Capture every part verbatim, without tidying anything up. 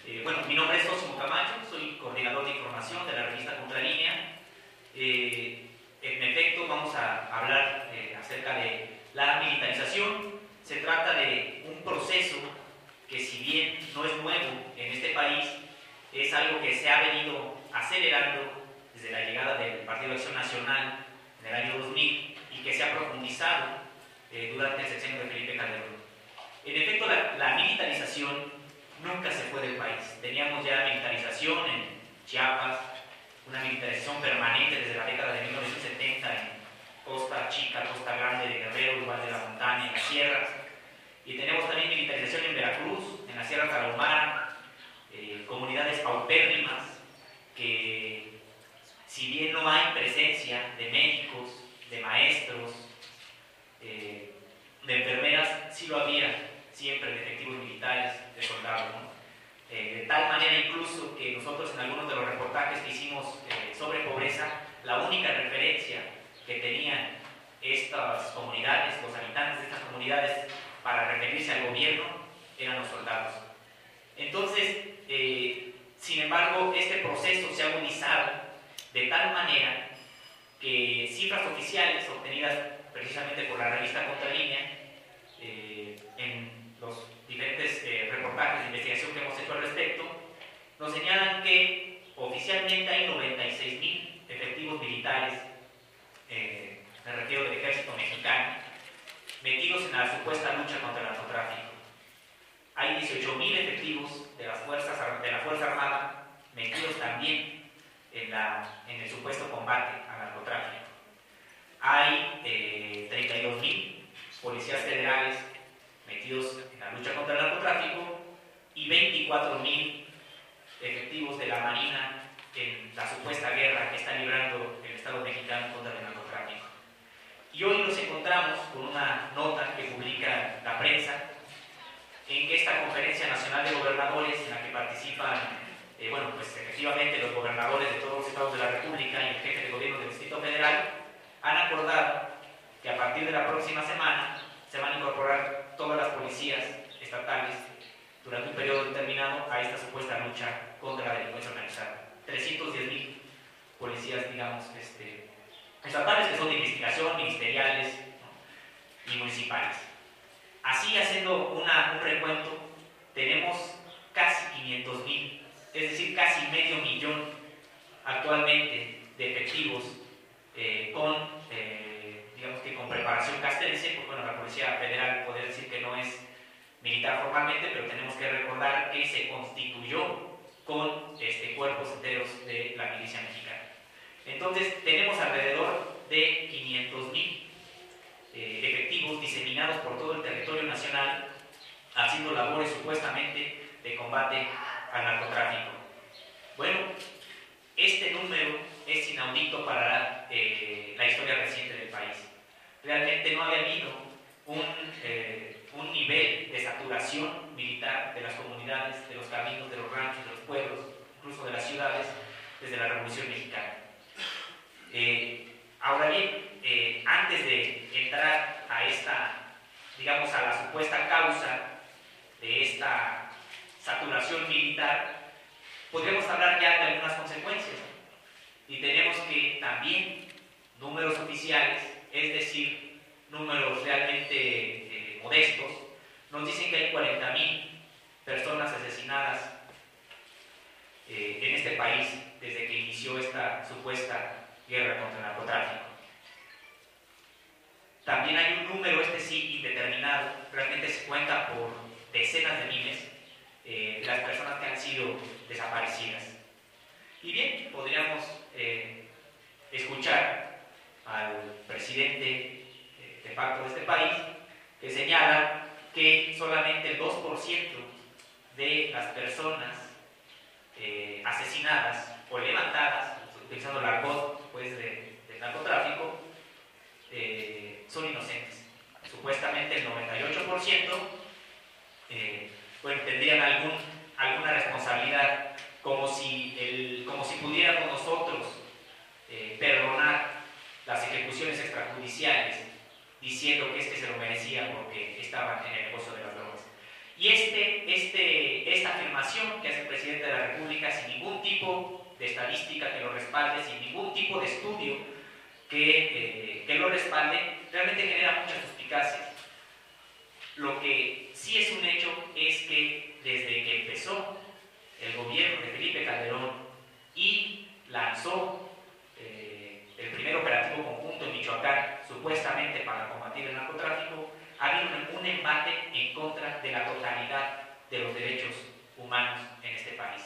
Eh, bueno, mi nombre es Osmo Camacho, soy coordinador de información de la revista Contralínea. Eh, en efecto, vamos a hablar eh, acerca de la militarización. Se trata de un proceso que, si bien no es nuevo en este país, es algo que se ha venido acelerando desde la llegada del Partido de Acción Nacional en el año dos mil y que se ha profundizado eh, durante el sexenio de Felipe Calderón. En efecto, la, la militarización nunca se fue del país. Teníamos ya militarización en Chiapas, una militarización permanente desde la década de mil novecientos setenta en Costa Chica, Costa Grande de Guerrero, Igual de la Montaña, en las sierras. Y tenemos también militarización en Veracruz, en la Sierra Tarahumara, eh, comunidades paupérrimas que, si bien no hay presencia de médicos, de maestros, eh, de enfermeras, sí lo había siempre de efectivos militares, de soldados, ¿no? Eh, de tal manera incluso que nosotros en algunos de los reportajes que hicimos eh, sobre pobreza, la única referencia que tenían estas comunidades, los habitantes de estas comunidades, para referirse al gobierno, eran los soldados. Entonces, eh, sin embargo, este proceso se ha agudizado de tal manera que cifras oficiales obtenidas precisamente por la revista Contralínea, eh, en los diferentes eh, reportajes de investigación que hemos hecho al respecto, nos señalan que oficialmente hay noventa y seis mil efectivos militares, eh, me refiero del ejército mexicano, metidos en la supuesta lucha contra el narcotráfico. Hay dieciocho mil efectivos de, las fuerzas, de la Fuerza Armada metidos también en, la, en el supuesto combate al narcotráfico. Hay eh, treinta y dos mil policías federales metidos en la lucha contra el narcotráfico y veinticuatro mil efectivos de la Marina en la supuesta guerra que está librando el Estado mexicano contra el narcotráfico. Y hoy nos encontramos con una nota que publica la prensa en que esta Conferencia Nacional de Gobernadores, en la que participan, eh, bueno, pues efectivamente los gobernadores de todos los estados de la República y el jefe de gobierno del Distrito Federal, han acordado que a partir de la próxima semana se van a incorporar todas las policías estatales durante un periodo determinado a esta supuesta lucha contra la delincuencia organizada. trescientos diez mil policías, digamos, este, estatales, que son de investigación, ministeriales, ¿no?, y municipales. Así, haciendo una, un recuento, tenemos casi quinientos mil, es decir, casi medio millón actualmente de efectivos eh, con, eh, digamos que con preparación castrense, porque bueno, la Policía Federal podría decir que no es militar formalmente, pero tenemos que recordar que se constituyó con este, cuerpos enteros de la milicia mexicana. Entonces, tenemos alrededor de quinientos mil eh, efectivos diseminados por todo el territorio nacional, haciendo labores supuestamente de combate al narcotráfico. Bueno, este número es inaudito para eh, la historia reciente del país. Realmente no había habido un, eh, un nivel de saturación militar de las comunidades, de los caminos, de los ranchos, de los pueblos, incluso de las ciudades, desde la Revolución Mexicana. Eh, ahora bien, eh, antes de entrar a esta, digamos, a la supuesta causa de esta saturación militar, podríamos hablar ya de algunas consecuencias. Y tenemos que también números oficiales, es decir, números realmente eh, modestos, nos dicen que hay cuarenta mil personas asesinadas eh, en este país desde que inició esta supuesta guerra contra el narcotráfico. También hay un número, este sí, indeterminado, realmente se cuenta por decenas de miles eh, de las personas que han sido desaparecidas. Y bien, podríamos eh, escuchar al presidente eh, de facto de este país, que señala que solamente el dos por ciento de las personas eh, asesinadas o levantadas, utilizando el argot pues, de, de narcotráfico, eh, son inocentes. Supuestamente el noventa y ocho por ciento eh, bueno, tendrían algún, alguna responsabilidad, como si, el, como si pudiéramos nosotros eh, perdonar las ejecuciones extrajudiciales diciendo que es que se lo merecían porque estaban en el negocio de las drogas. Y este, este, esta afirmación que hace el presidente tipo de estadística que lo respalde, sin ningún tipo de estudio que, eh, que lo respalde, realmente genera muchas suspicacias. Lo que sí es un hecho es que desde que empezó el gobierno de Felipe Calderón y lanzó eh, el primer operativo conjunto en Michoacán, supuestamente para combatir el narcotráfico, ha habido un, un embate en contra de la totalidad de los derechos humanos en este país.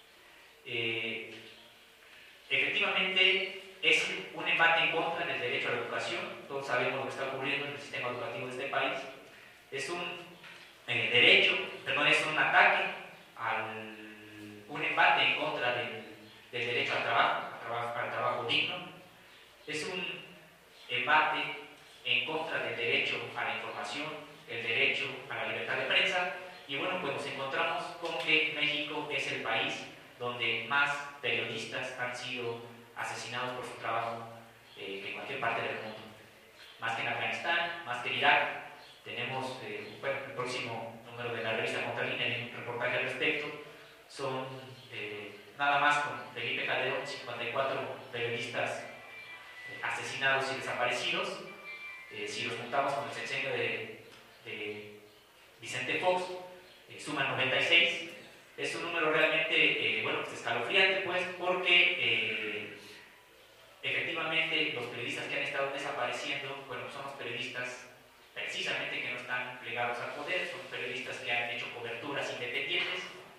Eh, efectivamente, es un embate en contra del derecho a la educación. Todos sabemos lo que está ocurriendo en el sistema educativo de este país. Es un eh, derecho, perdón, es un ataque, al, un embate en contra del, del derecho al trabajo, al trabajo, al trabajo digno. Es un embate en contra del derecho a la información, el derecho a la libertad de prensa. Y bueno, pues nos encontramos con que México es el país donde más periodistas han sido asesinados por su trabajo eh, que en cualquier parte del mundo. Más que en Afganistán, más que en Irak. Tenemos, eh, bueno, el próximo número de la revista Contralínea en un reportaje al respecto. Son eh, nada más con Felipe Calderón, cincuenta y cuatro periodistas eh, asesinados y desaparecidos. Eh, si los juntamos con el sexenio de, de Vicente Fox, eh, suman noventa y seis. Es un número realmente, eh, bueno, pues escalofriante, pues, porque eh, efectivamente los periodistas que han estado desapareciendo, bueno, son los periodistas precisamente que no están plegados al poder, son periodistas que han hecho coberturas independientes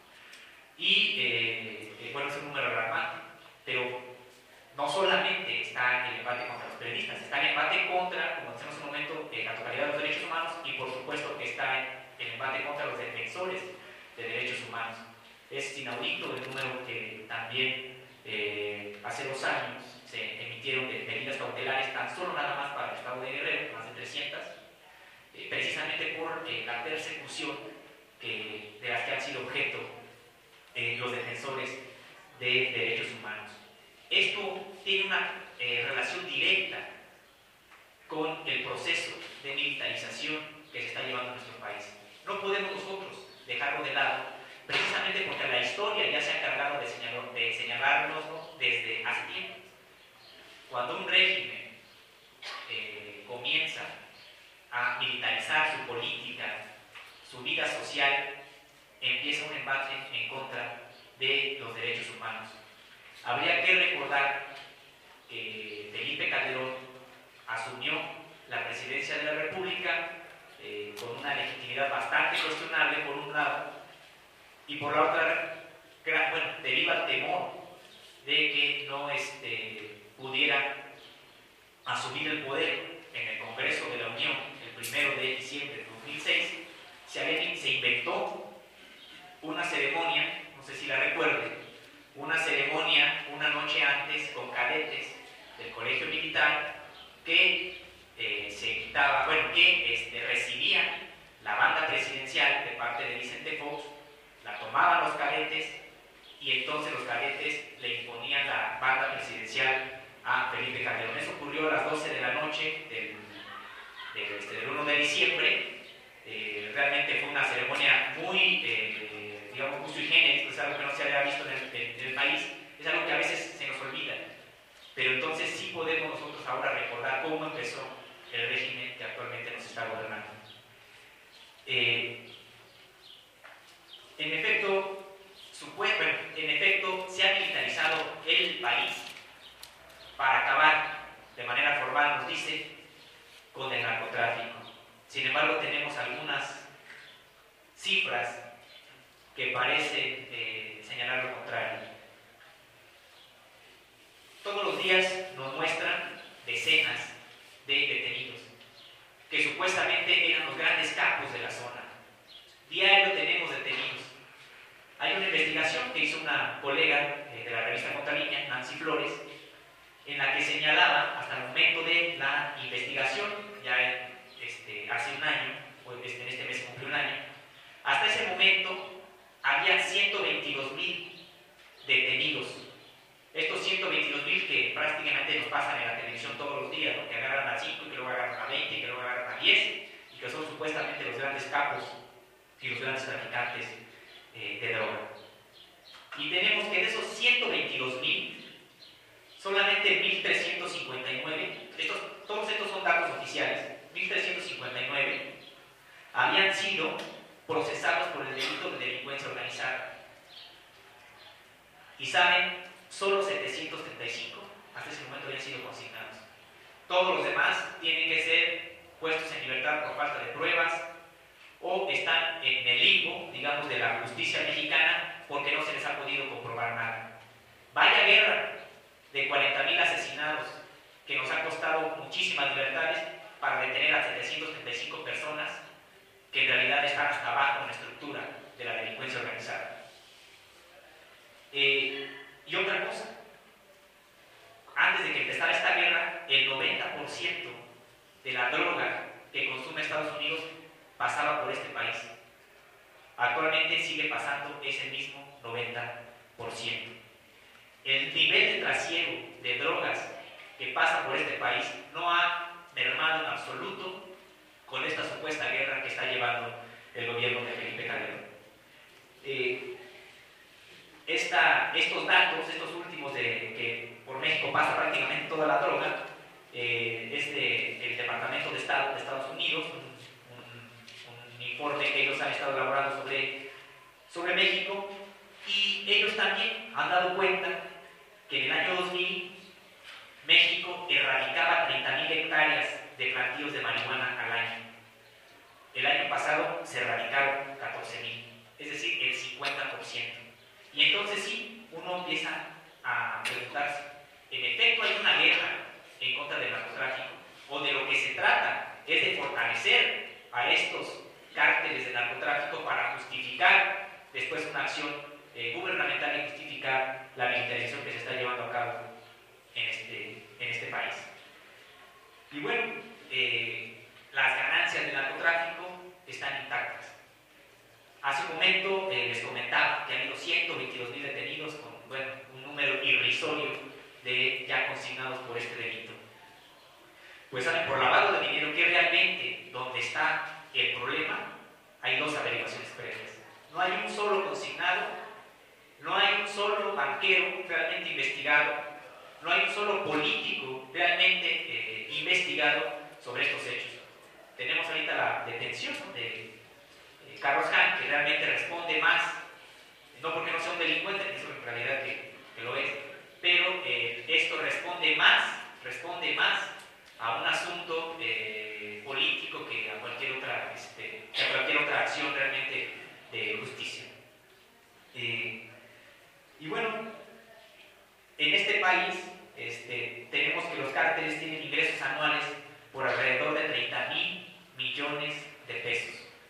y, eh, eh, bueno, es un número alarmante, pero no solamente está el embate contra los periodistas, está el embate contra, como decíamos hace un momento, eh, la totalidad de los derechos humanos y por supuesto que está el embate contra los defensores de derechos humanos. Es inaudito el número que también eh, hace dos años se emitieron de medidas cautelares tan solo nada más para el estado de Guerrero, más de trescientas, eh, precisamente por eh, la persecución que, de las que han sido objeto eh, los defensores de derechos humanos. Esto tiene una eh, relación directa con el proceso de militarización que se está llevando en nuestro país. No podemos nosotros dejarlo de lado, precisamente porque la historia ya se ha encargado de, señalar, de señalarnos desde hace tiempo. Cuando un régimen eh, comienza a militarizar su política, su vida social, empieza un embate en contra de los derechos humanos. Habría que recordar que Felipe Calderón asumió la presidencia de la República eh, con una legitimidad bastante cuestionable por un lado, y por la otra, bueno, debido al temor de que no este, pudiera asumir el poder en el Congreso de la Unión el primero de diciembre de dos mil seis, se, había, se inventó una ceremonia, no sé si la recuerden, una ceremonia una noche antes con cadetes del Colegio Militar que eh, se quitaba, bueno, que este, recibían la banda presidencial de parte de Vicente Fox, la tomaban los cadetes y entonces los cadetes le imponían la banda presidencial a Felipe Calderón. Eso ocurrió a las doce de la noche del, del, este, del uno de diciembre. Eh, realmente fue una ceremonia muy, eh, digamos, muy sui generis, es algo que no se había visto en el, en, en el país, es algo que a veces se nos olvida. Pero entonces sí podemos nosotros ahora recordar cómo empezó el régimen que actualmente nos está gobernando. Eh, en efecto, supuesto, bueno, en efecto, se ha militarizado el país para acabar de manera formal, nos dice, con el narcotráfico. Sin embargo, tenemos algunas cifras que parecen eh, señalar lo contrario. Todos los días nos muestran decenas de detenidos, que supuestamente eran los grandes capos de la zona. Diario tenemos detenidos. Hay una investigación que hizo una colega eh, de la revista Contralínea, Nancy Flores, en la que señalaba, hasta el momento de la investigación, ya este, hace un año, pues, este, en este mes cumplió un año, hasta ese momento había ciento veintidós mil detenidos. Estos ciento veintidós mil que prácticamente nos pasan en la televisión todos los días, ¿no? Que agarran a cinco, que luego agarran a veinte, que luego agarran a diez, y que son supuestamente los grandes capos y los grandes traficantes eh, de droga. Y tenemos que de esos ciento veintidós mil, solamente mil trescientos cincuenta y nueve, estos, todos estos son datos oficiales, mil trescientos cincuenta y nueve habían sido procesados por el delito de delincuencia organizada. Y saben, solo setecientos treinta y cinco hasta ese momento habían sido consignados. Todos los demás tienen que ser puestos en libertad por falta de pruebas o están en el limbo, digamos, de la justicia mexicana porque no se les ha podido comprobar nada. Vaya guerra de cuarenta mil asesinados que nos ha costado muchísimas libertades para detener a setecientas treinta y cinco personas que en realidad están hasta abajo en la estructura de la delincuencia organizada. Eh, y otra cosa, antes de que empezara esta guerra, el noventa por ciento de la droga que consume Estados Unidos pasaba por este país. Actualmente sigue pasando ese mismo noventa por ciento. El nivel de trasiego de drogas que pasa por este país no ha mermado en absoluto con esta supuesta guerra que está llevando el gobierno de Felipe Calderón. Eh, esta, estos datos, estos últimos de que por México pasa prácticamente toda la droga, eh, es de, el Departamento de Estado de Estados Unidos, un, un, un informe que ellos han estado elaborando sobre, sobre México, y ellos también han dado cuenta que en el año dos mil México erradicaba treinta mil hectáreas de plantíos de marihuana al año. El año pasado se erradicaron catorce mil, es decir, el cincuenta por ciento. Y entonces sí, uno empieza a preguntarse, ¿en efecto hay una guerra en contra del narcotráfico? ¿O de lo que se trata es de fortalecer a estos cárteles de narcotráfico para justificar después una acción eh, gubernamental y justificar la militarización que se está llevando a cabo en este, en este país? Y bueno, eh, las ganancias del narcotráfico están intactas. Hace un momento eh, les comentaba que han habido ciento veintidós mil detenidos con bueno, un número irrisorio de ya consignados por este delito. Pues saben, por lavado de dinero, que realmente donde está el problema, hay dos averiguaciones previas. No hay un solo consignado, no hay un solo banquero realmente investigado, no hay un solo político realmente eh, investigado sobre estos hechos. Tenemos ahorita la detención de eh, Carlos Han, que realmente responde más, no porque no sea un delincuente, eso en realidad que, que lo es, pero eh, esto responde más, responde más a un asunto eh, político que a cualquier otra, este, a cualquier otra acción realmente de justicia. Eh, y bueno, en este país este, tenemos que los cárteles tienen ingresos anuales por alrededor de treinta mil millones de pesos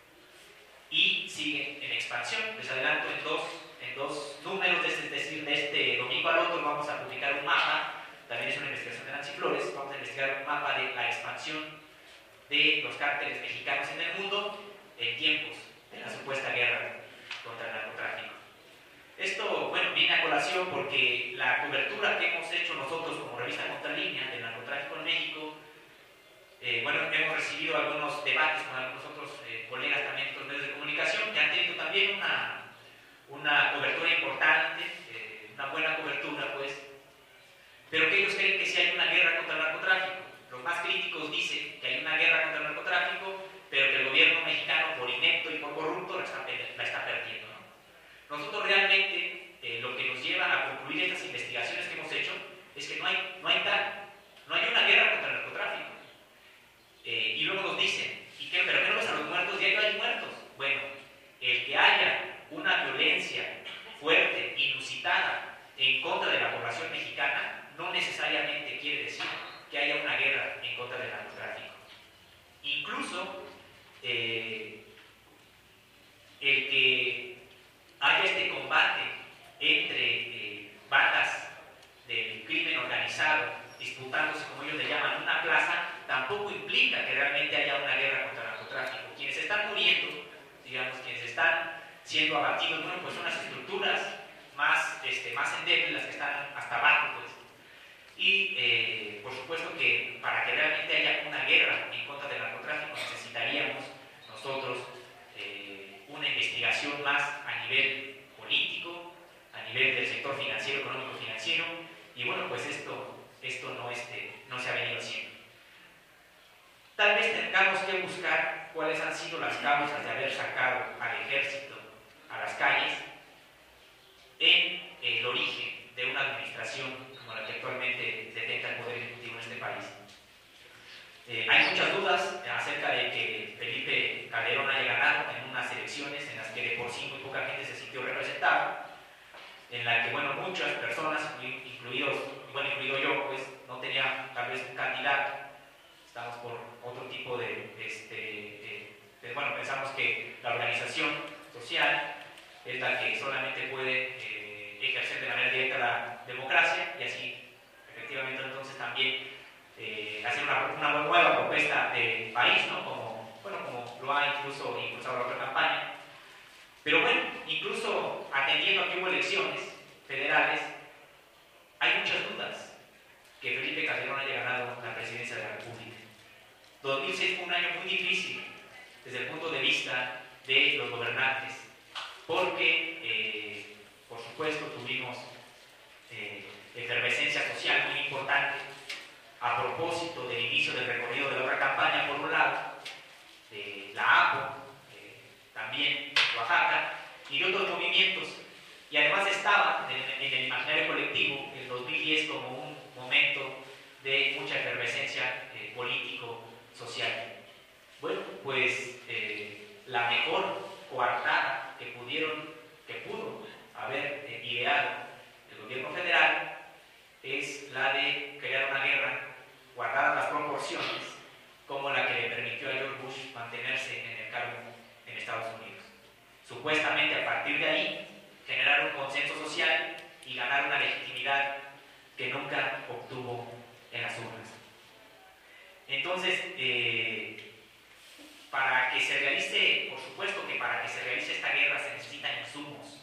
y siguen en expansión. Les adelanto en dos, en dos números, es decir, de este domingo al otro vamos a publicar un mapa, también es una investigación de Nancy Flores, vamos a investigar un mapa de la expansión de los cárteles mexicanos en el mundo en tiempos de la supuesta guerra contra el narcotráfico. Esto, bueno, viene a colación porque la cobertura que hemos hecho nosotros como revista Contralínea del narcotráfico en México, eh, bueno, hemos recibido algunos debates con algunos otros eh, colegas también de otros medios de comunicación que han tenido también una, una cobertura importante, eh, una buena cobertura, pues, pero que ellos creen que sí hay una guerra contra el narcotráfico. Los más críticos dicen que hay una guerra contra el narcotráfico, pero que el gobierno mexicano, por inepto y por corrupto, la está, la está perdiendo, ¿no? Nosotros realmente, eh, lo que nos lleva a concluir estas investigaciones que hemos hecho, es que no hay, no hay tal, no hay una guerra contra el narcotráfico. Eh, y luego nos dicen, ¿y qué, ¿pero qué no ves a los muertos? Ya no hay muertos. Bueno, el que haya una violencia fuerte, inusitada, en contra de la población mexicana, no necesariamente quiere decir que haya una guerra en contra del narcotráfico. Incluso, eh, el que haya este combate entre eh, bandas del crimen organizado disputándose, como ellos le llaman, una plaza, tampoco implica que realmente haya una guerra contra el narcotráfico. Quienes están muriendo, digamos, quienes están siendo abatidos, bueno, pues son las estructuras más, este, más endebles, las que están hasta abajo, pues. Y, eh, por supuesto que para que realmente haya una guerra en contra del narcotráfico necesitaríamos nosotros eh, una investigación más a nivel político, a nivel nivel del sector financiero, económico financiero, y bueno, pues esto, esto no, este, no se ha venido haciendo. Tal vez tengamos que buscar cuáles han sido las causas de haber sacado al ejército a las calles en el origen de una administración como la que actualmente detenta el Poder Ejecutivo en este país. Eh, hay muchas dudas acerca de que Felipe Calderón haya ganado en unas elecciones en las que de por sí muy poca gente se sintió representada, en la que, bueno, muchas personas, incluidos, bueno, incluido yo, pues no tenía tal vez un candidato. Estamos por otro tipo de, este, de, de, bueno, pensamos que la organización social es la que solamente puede eh, ejercer de manera directa la democracia, y así, efectivamente, entonces también eh, hacer una, una nueva propuesta de país, ¿no? Como, bueno, como lo ha incluso impulsado la otra campaña. Pero bueno, incluso atendiendo a que hubo elecciones federales, hay muchas dudas que Felipe Calderón haya ganado la presidencia de la República. dos mil seis fue un año muy difícil desde el punto de vista de los gobernantes, porque, eh, por supuesto, tuvimos eh, efervescencia social muy importante a propósito del inicio del recorrido de la otra campaña, por un lado, de la A P O, eh, también Oaxaca, y de otros movimientos. Y además estaba en, en el imaginario colectivo el dos mil diez como un momento de mucha efervescencia eh, político-social. Bueno, pues eh, la mejor coartada que pudieron, que pudo haber eh, ideado el gobierno federal es la de crear una guerra guardada las proporciones como la que le permitió a George Bush mantenerse en el cargo en Estados Unidos. Supuestamente a partir de ahí generar un consenso social y ganar una legitimidad que nunca obtuvo en las urnas. Entonces, eh, para que se realice, por supuesto que para que se realice esta guerra se necesitan insumos.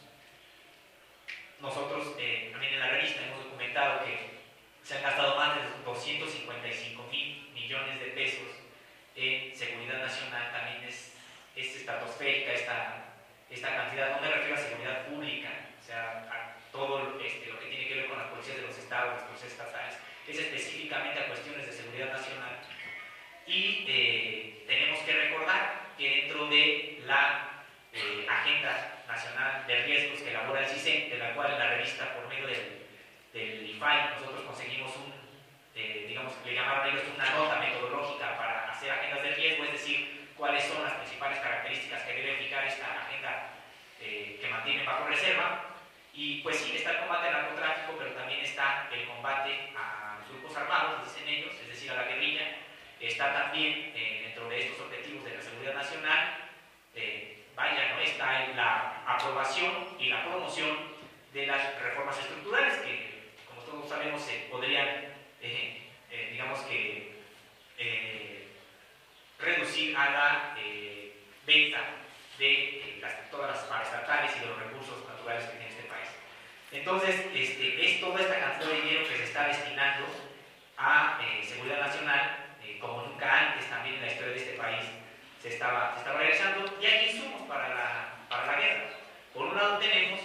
Nosotros eh, también en la revista hemos documentado que se han gastado más de doscientos cincuenta y cinco mil millones de pesos en seguridad nacional. También es, es estratosférica esta, esta cantidad. No me refiero a seguridad pública, o sea, a todo este, lo que tiene que ver con las policías de los estados, las policías estatales, es específicamente a cuestiones de seguridad nacional. Y eh, tenemos que recordar que dentro de la eh, Agenda Nacional de Riesgos que elabora el CISEN, de la cual en la revista, por medio del, del I F A I, nosotros conseguimos un, eh, digamos, le llamaron ellos una nota metodológica para hacer agendas de riesgo, es decir, cuáles son las principales características que debe fijar esta agenda eh, que mantiene bajo reserva. Y pues sí, está el combate al narcotráfico, pero también está el combate a los grupos armados, dicen ellos, es decir, a la guerrilla. Está también eh, dentro de estos objetivos de la seguridad nacional, eh, vaya, ¿no? Está en la aprobación y la promoción de las reformas estructurales que, como todos sabemos, se podrían, eh, eh, digamos que, eh, reducir a la eh, venta de eh, las, todas las paraestatales y de los recursos naturales que tiene este país. Entonces, este, es toda esta cantidad de dinero que se está destinando a eh, seguridad nacional, eh, como nunca antes también en la historia de este país se estaba, se estaba realizando, y hay insumos para la, para la guerra. Por un lado tenemos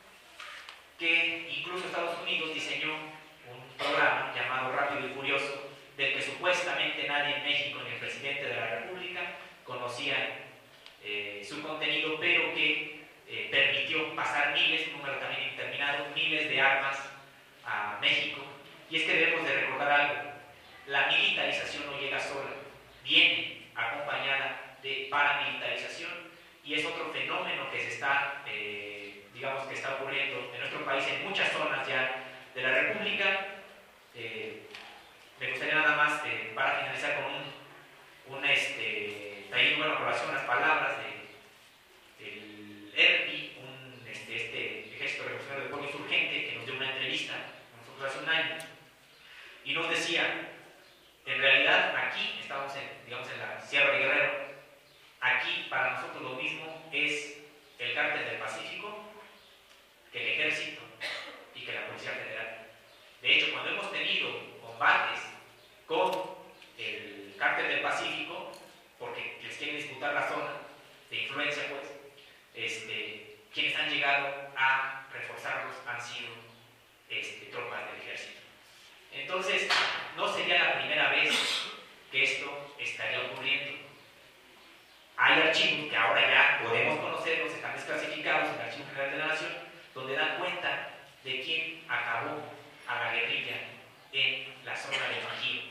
que incluso Estados Unidos diseñó un programa llamado Rápido y Furioso, del que supuestamente nadie en México ni el presidente de la República conocía eh, su contenido, pero que eh, permitió pasar miles, un número también indeterminado, miles de armas a México. Y es que debemos de recordar algo: la militarización no llega sola, viene acompañada de paramilitarización, y es otro fenómeno que se está, eh, digamos que está ocurriendo en nuestro país en muchas zonas ya de la República. Eh, me gustaría nada más, eh, para finalizar, con un, un este, pedir buena aprobación las palabras de, del E R P I, un, este, este Ejército Revolucionario del Pueblo Insurgente, que nos dio una entrevista con nosotros hace un año, y nos decía: en realidad aquí estamos en, digamos, en la Sierra de Guerrero, aquí para nosotros lo mismo es el Cártel del Pacífico que el Ejército y que la Policía Federal. De hecho, cuando hemos tenido combates con el Cártel del Pacífico, porque les quieren disputar la zona de influencia, pues, este, quienes han llegado a reforzarlos han sido Entonces, no sería la primera vez que esto estaría ocurriendo. Hay archivos que ahora ya podemos conocerlos, están desclasificados en el Archivo General de la Nación, donde dan cuenta de quién acabó a la guerrilla en la zona de Bajío.